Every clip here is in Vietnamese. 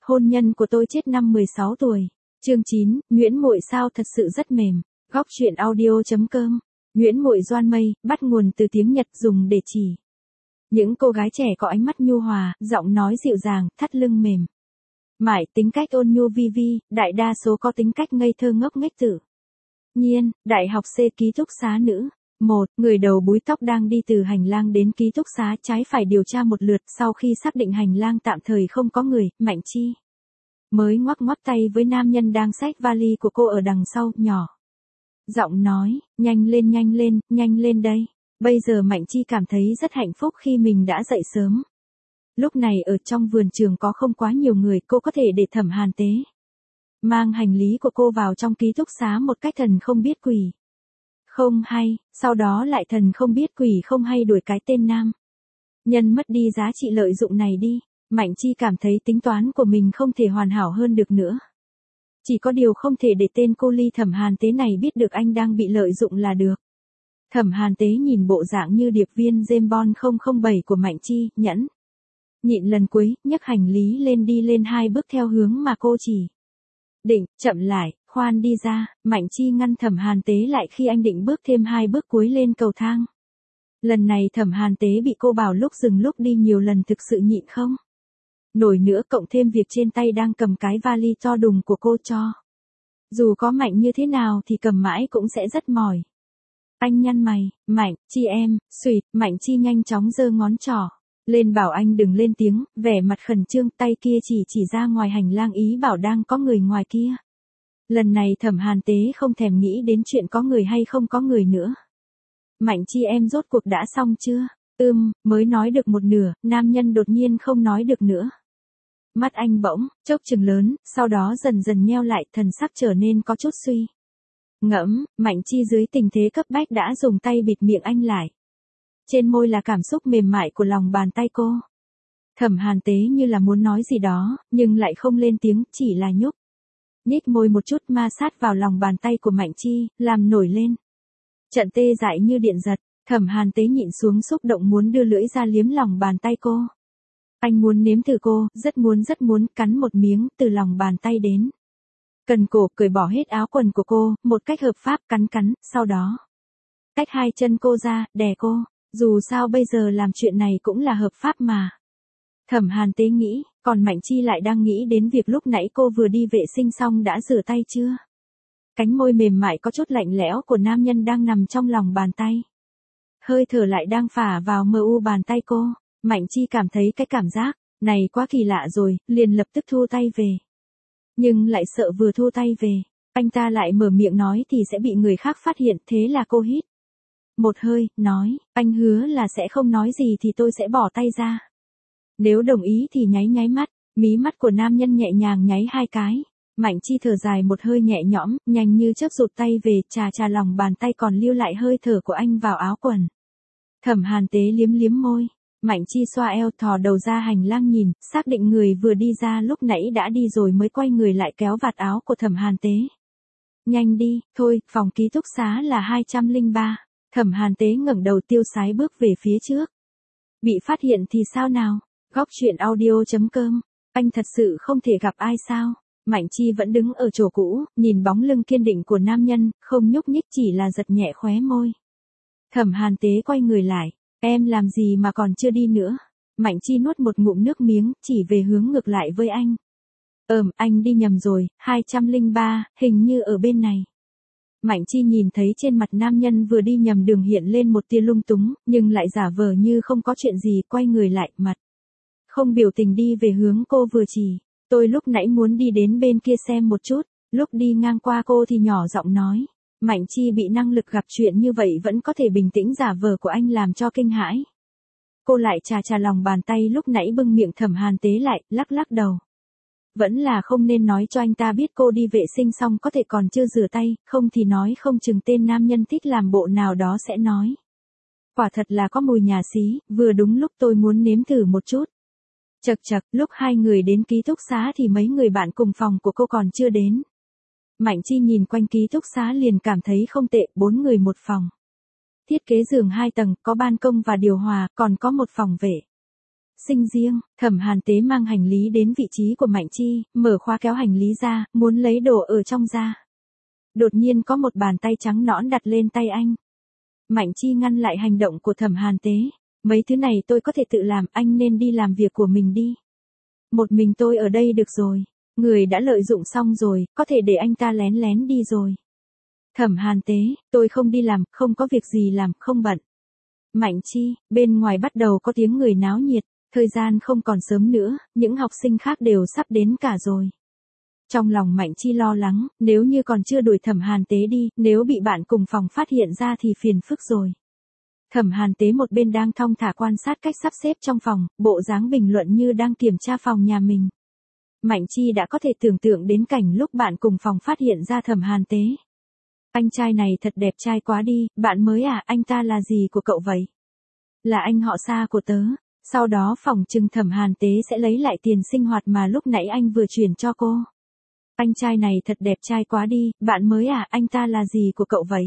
hôn nhân của tôi chết năm 16 tuổi. Chương 9, Nguyễn Muội sao thật sự rất mềm. Góc truyện audio.com. Nguyễn Muội Doan Mây, bắt nguồn từ tiếng Nhật dùng để chỉ những cô gái trẻ có ánh mắt nhu hòa, giọng nói dịu dàng, thắt lưng mềm mại, tính cách ôn nhu vi vi, đại đa số có tính cách ngây thơ ngốc nghếch tự nhiên. Đại học C ký túc xá nữ. Một người đầu búi tóc đang đi từ hành lang đến ký túc xá, trái phải điều tra một lượt. Sau khi xác định hành lang tạm thời không có người, Mạnh Chi mới ngoắc ngoắc tay với nam nhân đang xách vali của cô ở đằng sau, nhỏ giọng nói, nhanh lên đây. Bây giờ Mạnh Chi cảm thấy rất hạnh phúc khi mình đã dậy sớm. Lúc này ở trong vườn trường có không quá nhiều người, cô có thể để Thẩm Hàn Tế mang hành lý của cô vào trong ký túc xá một cách thần không biết quỷ không hay, sau đó lại thần không biết quỷ không hay đuổi cái tên nam nhân mất đi giá trị lợi dụng này đi. Mạnh Chi cảm thấy tính toán của mình không thể hoàn hảo hơn được nữa. Chỉ có điều không thể để tên cô ly Thẩm Hàn Tế này biết được anh đang bị lợi dụng là được. Thẩm Hàn Tế nhìn bộ dạng như điệp viên James Bond 007 của Mạnh Chi, nhẫn nhịn lần cuối, nhấc hành lý lên đi lên 2 bước theo hướng mà cô chỉ định. Chậm lại, khoan đi ra. Mạnh Chi ngăn Thẩm Hàn Tế lại khi anh định bước thêm 2 bước cuối lên cầu thang. Lần này Thẩm Hàn Tế bị cô bảo lúc dừng lúc đi nhiều lần thực sự nhịn không nổi nữa, cộng thêm việc trên tay đang cầm cái vali to đùng của cô cho dù có mạnh như thế nào thì cầm mãi cũng sẽ rất mỏi. Anh nhăn mày, Mạnh Chi em, suýt. Mạnh Chi nhanh chóng giơ ngón trỏ lên bảo anh đừng lên tiếng, vẻ mặt khẩn trương, tay kia chỉ ra ngoài hành lang ý bảo đang có người ngoài kia. Lần này Thẩm Hàn Tế không thèm nghĩ đến chuyện có người hay không có người nữa. Mạnh Chi em rốt cuộc đã xong chưa? Mới nói được một nửa, nam nhân đột nhiên không nói được nữa. Mắt anh bỗng chốc chừng lớn, sau đó dần dần nheo lại, thần sắc trở nên có chút suy ngẫm. Mạnh Chi dưới tình thế cấp bách đã dùng tay bịt miệng anh lại. Trên môi là cảm xúc mềm mại của lòng bàn tay cô. Thẩm Hàn Tế như là muốn nói gì đó, nhưng lại không lên tiếng, chỉ là nhích môi một chút ma sát vào lòng bàn tay của Mạnh Chi, làm nổi lên trận tê dại như điện giật. Thẩm Hàn Tế nhịn xuống xúc động muốn đưa lưỡi ra liếm lòng bàn tay cô. Anh muốn nếm thử cô, rất muốn cắn một miếng từ lòng bàn tay đến cần cổ, cởi bỏ hết áo quần của cô, một cách hợp pháp, cắn, sau đó tách 2 chân cô ra, đè cô. Dù sao bây giờ làm chuyện này cũng là hợp pháp mà. Thẩm Hàn Tế nghĩ, còn Mạnh Chi lại đang nghĩ đến việc lúc nãy cô vừa đi vệ sinh xong đã rửa tay chưa. Cánh môi mềm mại có chút lạnh lẽo của nam nhân đang nằm trong lòng bàn tay. Hơi thở lại đang phả vào mờ u bàn tay cô. Mạnh Chi cảm thấy cái cảm giác này quá kỳ lạ rồi, liền lập tức thu tay về. Nhưng lại sợ vừa thu tay về, anh ta lại mở miệng nói thì sẽ bị người khác phát hiện, thế là cô hít một hơi, nói, anh hứa là sẽ không nói gì thì tôi sẽ bỏ tay ra. Nếu đồng ý thì nháy mắt. Mí mắt của nam nhân nhẹ nhàng nháy 2 cái. Mạnh Chi thở dài một hơi nhẹ nhõm, nhanh như chớp rụt tay về, chà lòng bàn tay còn lưu lại hơi thở của anh vào áo quần. Thẩm Hàn Tế liếm môi. Mạnh Chi xoa eo, thò đầu ra hành lang nhìn, xác định người vừa đi ra lúc nãy đã đi rồi mới quay người lại kéo vạt áo của Thẩm Hàn Tế. Nhanh đi, thôi, phòng ký túc xá là 203. Thẩm Hàn Tế ngẩng đầu tiêu sái bước về phía trước. Bị phát hiện thì sao nào? Góc truyện audio.com. Anh thật sự không thể gặp ai sao? Mạnh Chi vẫn đứng ở chỗ cũ, nhìn bóng lưng kiên định của nam nhân, không nhúc nhích, chỉ là giật nhẹ khóe môi. Thẩm Hàn Tế quay người lại. Em làm gì mà còn chưa đi nữa? Mạnh Chi nuốt một ngụm nước miếng, chỉ về hướng ngược lại với anh. Anh đi nhầm rồi, 203, hình như ở bên này. Mạnh Chi nhìn thấy trên mặt nam nhân vừa đi nhầm đường hiện lên một tia lung túng, nhưng lại giả vờ như không có chuyện gì, quay người lại, mặt không biểu tình đi về hướng cô vừa chỉ. Tôi lúc nãy muốn đi đến bên kia xem một chút, lúc đi ngang qua cô thì nhỏ giọng nói. Mạnh Chi bị năng lực gặp chuyện như vậy vẫn có thể bình tĩnh giả vờ của anh làm cho kinh hãi. Cô lại chà lòng bàn tay lúc nãy bưng miệng Thẩm Hàn Tế lại, lắc đầu. Vẫn là không nên nói cho anh ta biết cô đi vệ sinh xong có thể còn chưa rửa tay, không thì nói không chừng tên nam nhân thích làm bộ nào đó sẽ nói. Quả thật là có mùi nhà xí, vừa đúng lúc tôi muốn nếm thử một chút. Chật, lúc 2 người đến ký túc xá thì mấy người bạn cùng phòng của cô còn chưa đến. Mạnh Chi nhìn quanh ký túc xá liền cảm thấy không tệ, 4 người một phòng. Thiết kế giường 2 tầng, có ban công và điều hòa, còn có một phòng vệ Sinh riêng, Thẩm Hàn Tế mang hành lý đến vị trí của Mạnh Chi, mở khóa kéo hành lý ra, muốn lấy đồ ở trong ra. Đột nhiên có một bàn tay trắng nõn đặt lên tay anh. Mạnh Chi ngăn lại hành động của Thẩm Hàn Tế. Mấy thứ này tôi có thể tự làm, anh nên đi làm việc của mình đi. Một mình tôi ở đây được rồi. Người đã lợi dụng xong rồi, có thể để anh ta lén lén đi rồi. Thẩm Hàn Tế, tôi không đi làm, không có việc gì làm, không bận. Mạnh Chi, bên ngoài bắt đầu có tiếng người náo nhiệt, thời gian không còn sớm nữa, những học sinh khác đều sắp đến cả rồi. Trong lòng Mạnh Chi lo lắng, nếu như còn chưa đuổi Thẩm Hàn Tế đi, nếu bị bạn cùng phòng phát hiện ra thì phiền phức rồi. Thẩm Hàn Tế một bên đang thong thả quan sát cách sắp xếp trong phòng, bộ dáng bình luận như đang kiểm tra phòng nhà mình. Mạnh Chi đã có thể tưởng tượng đến cảnh lúc bạn cùng phòng phát hiện ra Thẩm Hàn Tế. Anh trai này thật đẹp trai quá đi, bạn mới à, anh ta là gì của cậu vậy? Là anh họ xa của tớ. Sau đó phỏng chừng Thẩm Hàn Tế sẽ lấy lại tiền sinh hoạt mà lúc nãy anh vừa chuyển cho cô. Anh trai này thật đẹp trai quá đi, bạn mới à, anh ta là gì của cậu vậy?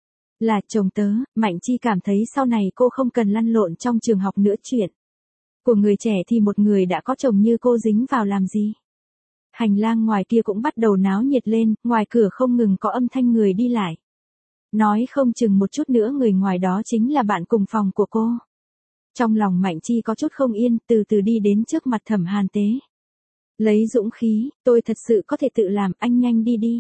Là chồng tớ. Mạnh Chi cảm thấy sau này cô không cần lăn lộn trong trường học nữa, chuyện của người trẻ thì một người đã có chồng như cô dính vào làm gì? Hành lang ngoài kia cũng bắt đầu náo nhiệt lên, ngoài cửa không ngừng có âm thanh người đi lại. Nói không chừng một chút nữa người ngoài đó chính là bạn cùng phòng của cô. Trong lòng Mạnh Chi có chút không yên, từ từ đi đến trước mặt Thẩm Hàn Tế. Lấy dũng khí, tôi thật sự có thể tự làm, anh nhanh đi đi.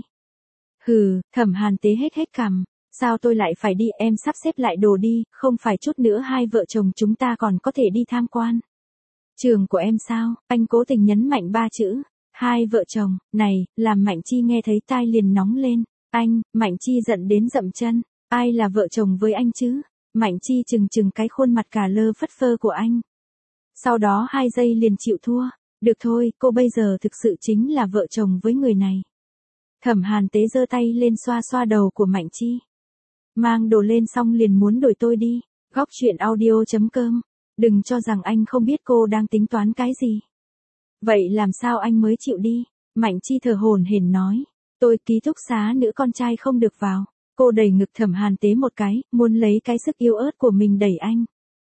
Hừ, Thẩm Hàn Tế hết cằm. Sao tôi lại phải đi, em sắp xếp lại đồ đi, không phải chút nữa hai vợ chồng chúng ta còn có thể đi tham quan. Trường của em sao, anh cố tình nhấn mạnh ba chữ. Hai vợ chồng, này, làm Mạnh Chi nghe thấy tai liền nóng lên. Anh, Mạnh Chi giận đến dậm chân. Ai là vợ chồng với anh chứ? Mạnh Chi chừng cái khuôn mặt cà lơ phất phơ của anh. Sau đó 2 giây liền chịu thua. Được thôi, cô bây giờ thực sự chính là vợ chồng với người này. Thẩm Hàn Tế giơ tay lên xoa xoa đầu của Mạnh Chi. Mang đồ lên xong liền muốn đuổi tôi đi. Góc chuyện audio.com. Đừng cho rằng anh không biết cô đang tính toán cái gì. Vậy làm sao anh mới chịu đi? Mạnh Chi thở hổn hển nói. Tôi ký túc xá nữ con trai không được vào. Cô đẩy ngực Thẩm Hàn Tế một cái, muốn lấy cái sức yếu ớt của mình đẩy anh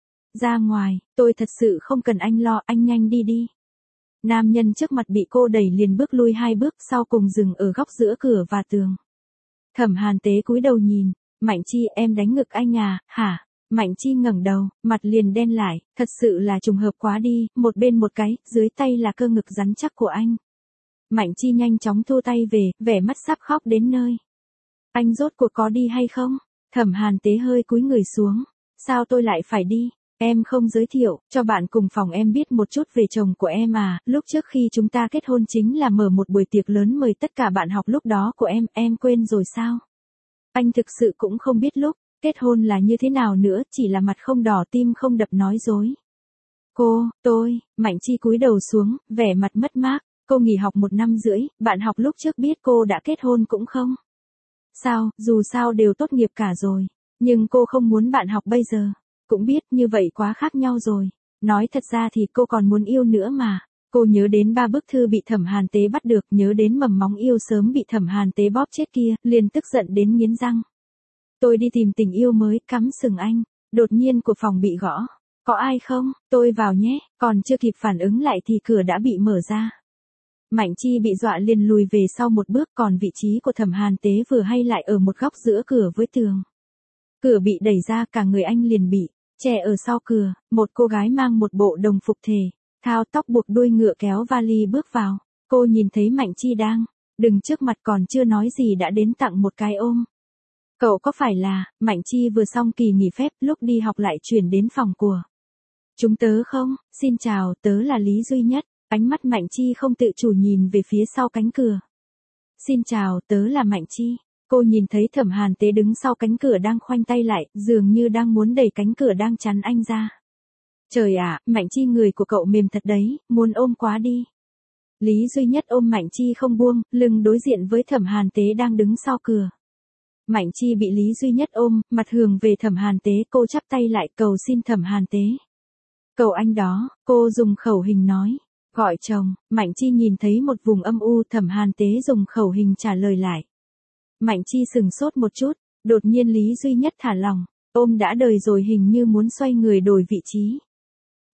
ra ngoài. Tôi thật sự không cần anh lo, anh nhanh đi đi. Nam nhân trước mặt bị cô đẩy liền bước lui 2 bước, sau cùng dừng ở góc giữa cửa và tường. Thẩm Hàn Tế cúi đầu nhìn. Mạnh Chi, em đánh ngực anh à, hả? Mạnh Chi ngẩng đầu, mặt liền đen lại, thật sự là trùng hợp quá đi, một bên một cái, dưới tay là cơ ngực rắn chắc của anh. Mạnh Chi nhanh chóng thu tay về, vẻ mắt sắp khóc đến nơi. Anh rốt cuộc có đi hay không? Thẩm Hàn Tế hơi cúi người xuống. Sao tôi lại phải đi? Em không giới thiệu cho bạn cùng phòng em biết một chút về chồng của em à? Lúc trước khi chúng ta kết hôn chính là mở một buổi tiệc lớn mời tất cả bạn học lúc đó của em quên rồi sao? Anh thực sự cũng không biết lúc kết hôn là như thế nào nữa, chỉ là mặt không đỏ tim không đập nói dối. Mạnh Chi cúi đầu xuống, vẻ mặt mất mát. Cô nghỉ học 1 năm rưỡi, bạn học lúc trước biết cô đã kết hôn cũng không? Sao, dù sao đều tốt nghiệp cả rồi. Nhưng cô không muốn bạn học bây giờ. Cũng biết như vậy quá khác nhau rồi. Nói thật ra thì cô còn muốn yêu nữa mà. Cô nhớ đến 3 bức thư bị Thẩm Hàn Tế bắt được, nhớ đến mầm móng yêu sớm bị Thẩm Hàn Tế bóp chết kia, liền tức giận đến nghiến răng. Tôi đi tìm tình yêu mới, cắm sừng anh. Đột nhiên của phòng bị gõ. Có ai không? Tôi vào nhé. Còn chưa kịp phản ứng lại thì cửa đã bị mở ra. Mạnh Chi bị dọa liền lùi về sau một bước, còn vị trí của Thẩm Hàn Tế vừa hay lại ở một góc giữa cửa với tường. Cửa bị đẩy ra, cả người anh liền bị che ở sau cửa. Một cô gái mang một bộ đồng phục thể thao, tóc buộc đuôi ngựa, kéo vali bước vào. Cô nhìn thấy Mạnh Chi đang đứng trước mặt, còn chưa nói gì đã đến tặng một cái ôm. Cậu có phải là? Mạnh Chi vừa xong kỳ nghỉ phép, lúc đi học lại chuyển đến phòng của chúng tớ không? Xin chào, tớ là Lý Duy Nhất. Ánh mắt Mạnh Chi không tự chủ nhìn về phía sau cánh cửa. Xin chào, tớ là Mạnh Chi. Cô nhìn thấy Thẩm Hàn Tế đứng sau cánh cửa đang khoanh tay lại, dường như đang muốn đẩy cánh cửa đang chắn anh ra. Trời ạ, Mạnh Chi, người của cậu mềm thật đấy, muốn ôm quá đi. Lý Duy Nhất ôm Mạnh Chi không buông, lưng đối diện với Thẩm Hàn Tế đang đứng sau cửa. Mạnh Chi bị Lý Duy Nhất ôm, mặt hướng về Thẩm Hàn Tế, cô chắp tay lại cầu xin Thẩm Hàn Tế. Cậu anh đó, cô dùng khẩu hình nói. Gọi chồng. Mạnh Chi nhìn thấy một vùng âm u, Thẩm Hàn Tế dùng khẩu hình trả lời lại. Mạnh Chi sừng sốt một chút, đột nhiên Lý Duy Nhất thả lỏng, ôm đã đời rồi hình như muốn xoay người đổi vị trí.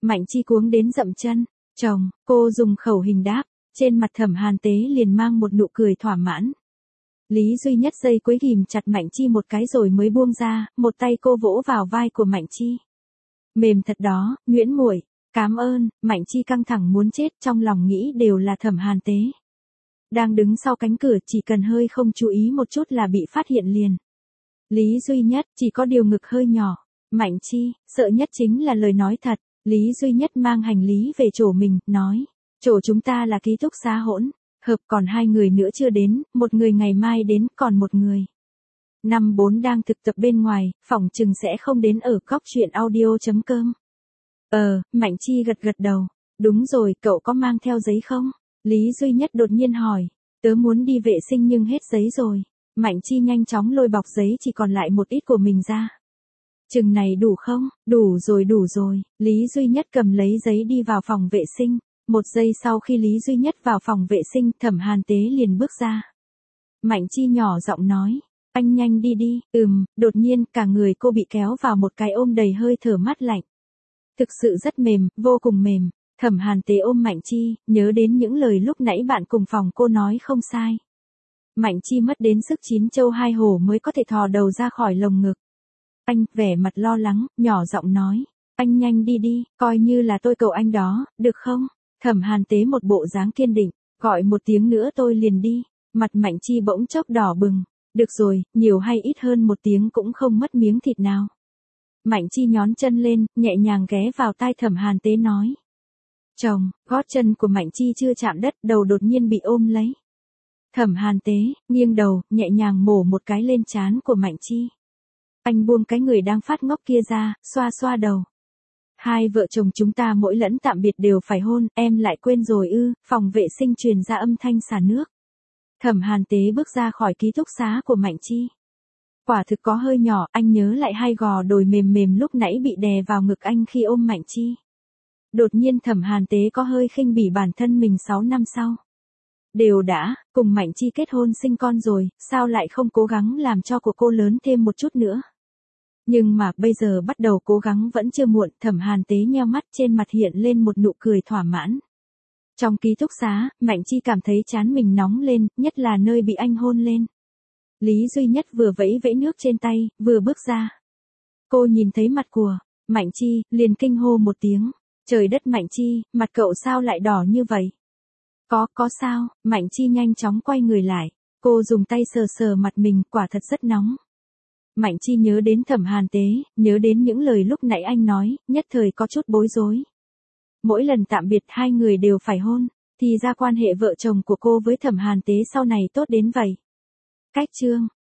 Mạnh Chi cuống đến dậm chân. Chồng, cô dùng khẩu hình đáp. Trên mặt Thẩm Hàn Tế liền mang một nụ cười thỏa mãn. Lý Duy Nhất giây cuối ghìm chặt Mạnh Chi một cái rồi mới buông ra, một tay cô vỗ vào vai của Mạnh Chi. Mềm thật đó, Nguyễn muội, cảm ơn. Mạnh Chi căng thẳng muốn chết, trong lòng nghĩ đều là Thẩm Hàn Tế. Đang đứng sau cánh cửa, chỉ cần hơi không chú ý một chút là bị phát hiện liền. Lý Duy Nhất, chỉ có điều ngực hơi nhỏ. Mạnh Chi, sợ nhất chính là lời nói thật. Lý Duy Nhất mang hành lý về chỗ mình, nói. Chỗ chúng ta là ký túc xá hỗn hợp, còn 2 người nữa chưa đến, một người ngày mai đến, còn một người. Năm 4 đang thực tập bên ngoài, phỏng chừng sẽ không đến ở góc chuyện audio.com. Mạnh Chi gật gật đầu. Đúng rồi, cậu có mang theo giấy không? Lý Duy Nhất đột nhiên hỏi. Tớ muốn đi vệ sinh nhưng hết giấy rồi. Mạnh Chi nhanh chóng lôi bọc giấy chỉ còn lại một ít của mình ra. Chừng này đủ không? Đủ rồi. Lý Duy Nhất cầm lấy giấy đi vào phòng vệ sinh. Một giây sau khi Lý Duy Nhất vào phòng vệ sinh, Thẩm Hàn Tế liền bước ra. Mạnh Chi nhỏ giọng nói. Anh nhanh đi đi. Đột nhiên cả người cô bị kéo vào một cái ôm đầy hơi thở mát lạnh. Thực sự rất mềm, vô cùng mềm. Thẩm Hàn Tế ôm Mạnh Chi, nhớ đến những lời lúc nãy bạn cùng phòng cô nói không sai. Mạnh Chi mất đến sức 9 châu 2 hổ mới có thể thò đầu ra khỏi lồng ngực. Anh, vẻ mặt lo lắng, nhỏ giọng nói. Anh nhanh đi đi, coi như là tôi cầu anh đó, được không? Thẩm Hàn Tế một bộ dáng kiên định, gọi một tiếng nữa tôi liền đi. Mặt Mạnh Chi bỗng chốc đỏ bừng. Được rồi, nhiều hay ít hơn một tiếng cũng không mất miếng thịt nào. Mạnh Chi nhón chân lên, nhẹ nhàng ghé vào tai Thẩm Hàn Tế nói. Chồng, gót chân của Mạnh Chi chưa chạm đất, đầu đột nhiên bị ôm lấy. Thẩm Hàn Tế, nghiêng đầu, nhẹ nhàng mổ một cái lên trán của Mạnh Chi. Anh buông cái người đang phát ngốc kia ra, xoa xoa đầu. 2 vợ chồng chúng ta mỗi lẫn tạm biệt đều phải hôn, em lại quên rồi ư? Phòng vệ sinh truyền ra âm thanh xả nước. Thẩm Hàn Tế bước ra khỏi ký túc xá của Mạnh Chi. Quả thực có hơi nhỏ, anh nhớ lại 2 gò đồi mềm mềm lúc nãy bị đè vào ngực anh khi ôm Mạnh Chi. Đột nhiên Thẩm Hàn Tế có hơi khinh bỉ bản thân mình 6 năm sau. Đều đã, cùng Mạnh Chi kết hôn sinh con rồi, sao lại không cố gắng làm cho của cô lớn thêm một chút nữa? Nhưng mà bây giờ bắt đầu cố gắng vẫn chưa muộn. Thẩm Hàn Tế nheo mắt, trên mặt hiện lên một nụ cười thỏa mãn. Trong ký túc xá, Mạnh Chi cảm thấy trán mình nóng lên, nhất là nơi bị anh hôn lên. Lý Duy Nhất vừa vẫy vẫy nước trên tay, vừa bước ra. Cô nhìn thấy mặt của Mạnh Chi, liền kinh hô một tiếng. Trời đất Mạnh Chi, mặt cậu sao lại đỏ như vậy? Có sao? Mạnh Chi nhanh chóng quay người lại. Cô dùng tay sờ sờ mặt mình, quả thật rất nóng. Mạnh Chi nhớ đến Thẩm Hàn Tế, nhớ đến những lời lúc nãy anh nói, nhất thời có chút bối rối. Mỗi lần tạm biệt 2 người đều phải hôn, thì ra quan hệ vợ chồng của cô với Thẩm Hàn Tế sau này tốt đến vậy. Cách chương